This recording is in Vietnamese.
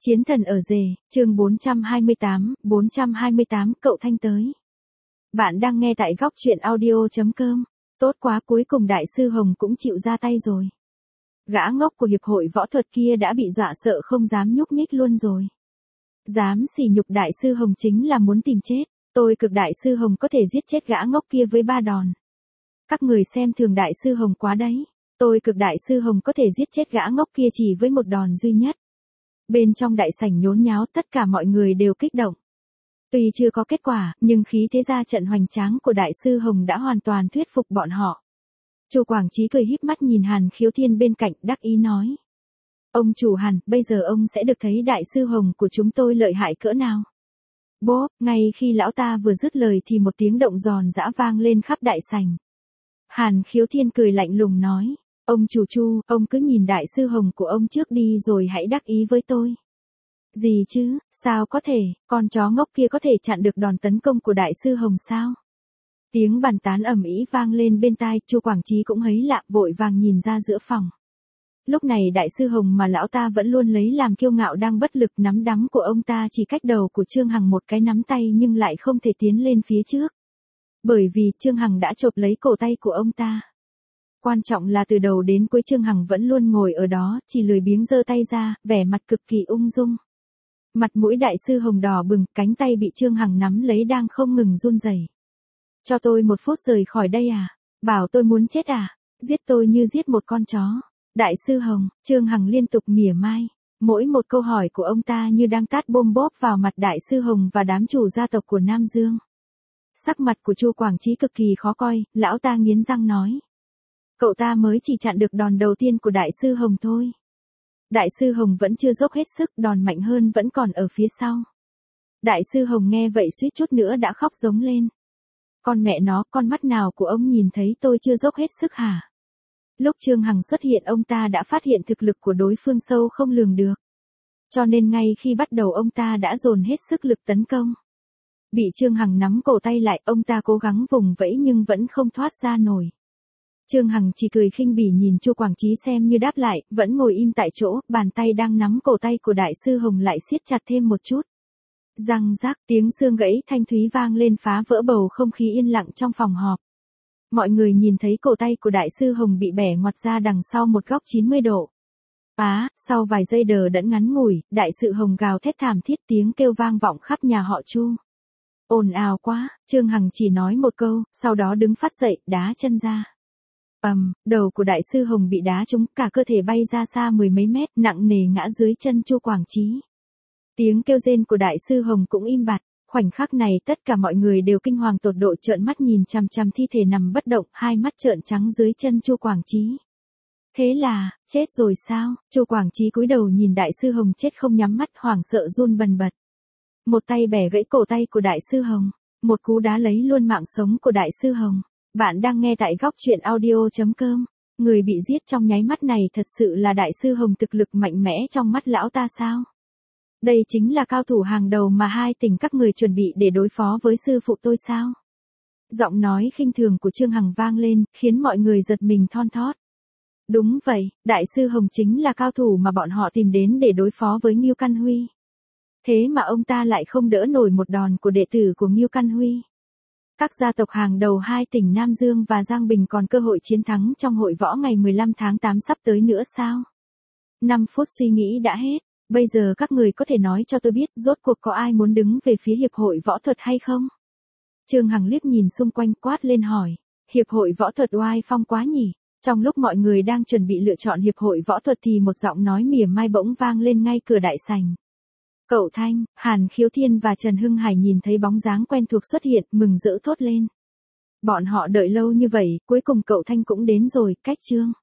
Chiến thần ở rể, chương 428, cậu Thanh tới. Bạn đang nghe tại góc truyện audio.com. Tốt quá, cuối cùng đại sư Hồng cũng chịu ra tay rồi. Gã ngốc của hiệp hội võ thuật kia đã bị dọa sợ không dám nhúc nhích luôn rồi. Dám sỉ nhục đại sư Hồng chính là muốn tìm chết. Tôi cực đại sư Hồng có thể giết chết gã ngốc kia với 3 đòn. Các người xem thường đại sư Hồng quá đấy. Tôi cực đại sư Hồng có thể giết chết gã ngốc kia chỉ với một đòn duy nhất. Bên trong đại sảnh nhốn nháo, tất cả mọi người đều kích động. Tuy chưa có kết quả, nhưng khí thế ra trận hoành tráng của đại sư Hồng đã hoàn toàn thuyết phục bọn họ. Chu Quảng Chí cười híp mắt nhìn Hàn Khiếu Thiên bên cạnh, đắc ý nói: "Ông chủ Hàn, bây giờ ông sẽ được thấy đại sư Hồng của chúng tôi lợi hại cỡ nào." Bốp, ngay khi lão ta vừa dứt lời thì một tiếng động giòn giã vang lên khắp đại sảnh. Hàn Khiếu Thiên cười lạnh lùng nói: "Ông chủ Chu, ông cứ nhìn đại sư Hồng của ông trước đi rồi hãy đắc ý với tôi." "Gì chứ, sao có thể, con chó ngốc kia có thể chặn được đòn tấn công của đại sư Hồng sao?" Tiếng bàn tán ầm ĩ vang lên bên tai, Chu Quảng Chí cũng thấy lạ, vội vàng nhìn ra giữa phòng. Lúc này đại sư Hồng mà lão ta vẫn luôn lấy làm kiêu ngạo đang bất lực, nắm đấm của ông ta chỉ cách đầu của Trương Hằng một cái nắm tay nhưng lại không thể tiến lên phía trước. Bởi vì Trương Hằng đã chộp lấy cổ tay của ông ta. Quan trọng là từ đầu đến cuối Trương Hằng vẫn luôn ngồi ở đó, chỉ lười biếng giơ tay ra, vẻ mặt cực kỳ ung dung. Mặt mũi đại sư Hồng đỏ bừng, cánh tay bị Trương Hằng nắm lấy đang không ngừng run rẩy. "Cho tôi 1 phút rời khỏi đây à? Bảo tôi muốn chết à? Giết tôi như giết một con chó." Đại sư Hồng, Trương Hằng liên tục mỉa mai. Mỗi một câu hỏi của ông ta như đang tát bôm bốp vào mặt đại sư Hồng và đám chủ gia tộc của Nam Dương. Sắc mặt của Chu Quảng Chí cực kỳ khó coi, lão ta nghiến răng nói: "Cậu ta mới chỉ chặn được đòn đầu tiên của đại sư Hồng thôi. Đại sư Hồng vẫn chưa dốc hết sức, đòn mạnh hơn vẫn còn ở phía sau." Đại sư Hồng nghe vậy suýt chút nữa đã khóc giống lên. "Con mẹ nó, con mắt nào của ông nhìn thấy tôi chưa dốc hết sức hả?" Lúc Trương Hằng xuất hiện ông ta đã phát hiện thực lực của đối phương sâu không lường được. Cho nên ngay khi bắt đầu ông ta đã dồn hết sức lực tấn công. Bị Trương Hằng nắm cổ tay lại, ông ta cố gắng vùng vẫy nhưng vẫn không thoát ra nổi. Trương Hằng chỉ cười khinh bỉ nhìn Chu Quảng Chí xem như đáp lại, vẫn ngồi im tại chỗ, bàn tay đang nắm cổ tay của đại sư Hồng lại siết chặt thêm một chút. Răng rác, tiếng xương gãy thanh thúy vang lên phá vỡ bầu không khí yên lặng trong phòng họp. Mọi người nhìn thấy cổ tay của đại sư Hồng bị bẻ ngoặt ra đằng sau một góc 90 độ. Sau vài giây đờ đẫn ngắn ngủi, đại sư Hồng gào thét thảm thiết, tiếng kêu vang vọng khắp nhà họ Chu. "Ồn ào quá." Trương Hằng chỉ nói một câu, sau đó đứng phát dậy, đá chân ra. Đầu của đại sư Hồng bị đá trúng, cả cơ thể bay ra xa 10 mấy mét, nặng nề ngã dưới chân Chu Quảng Chí. Tiếng kêu rên của đại sư Hồng cũng im bặt. Khoảnh khắc này tất cả mọi người đều kinh hoàng tột độ, trợn mắt nhìn chằm chằm thi thể nằm bất động, hai mắt trợn trắng dưới chân Chu Quảng Chí. "Thế là, chết rồi sao?" Chu Quảng Chí cúi đầu nhìn đại sư Hồng chết không nhắm mắt, hoảng sợ run bần bật. Một tay bẻ gãy cổ tay của đại sư Hồng, một cú đá lấy luôn mạng sống của đại sư Hồng. Bạn đang nghe tại góc truyện audio.com. Người bị giết trong nháy mắt này thật sự là đại sư Hồng, thực lực mạnh mẽ trong mắt lão ta sao? Đây chính là cao thủ hàng đầu mà 2 tỉnh các người chuẩn bị để đối phó với sư phụ tôi sao? Giọng nói khinh thường của Trương Hằng vang lên, khiến mọi người giật mình thon thót. Đúng vậy, đại sư Hồng chính là cao thủ mà bọn họ tìm đến để đối phó với Ngưu Căn Huy. Thế mà ông ta lại không đỡ nổi một đòn của đệ tử của Ngưu Căn Huy. Các gia tộc hàng đầu 2 tỉnh Nam Dương và Giang Bình còn cơ hội chiến thắng trong hội võ ngày 15 tháng 8 sắp tới nữa sao? 5 phút suy nghĩ đã hết. Bây giờ các người có thể nói cho tôi biết rốt cuộc có ai muốn đứng về phía hiệp hội võ thuật hay không? Trương Hằng liếc nhìn xung quanh quát lên hỏi. Hiệp hội võ thuật oai phong quá nhỉ? Trong lúc mọi người đang chuẩn bị lựa chọn hiệp hội võ thuật thì một giọng nói mỉa mai bỗng vang lên ngay cửa đại sảnh. "Cậu Thanh." Hàn Khiếu Thiên và Trần Hưng Hải nhìn thấy bóng dáng quen thuộc xuất hiện, mừng rỡ thốt lên. Bọn họ đợi lâu như vậy, cuối cùng cậu Thanh cũng đến rồi, cách Trương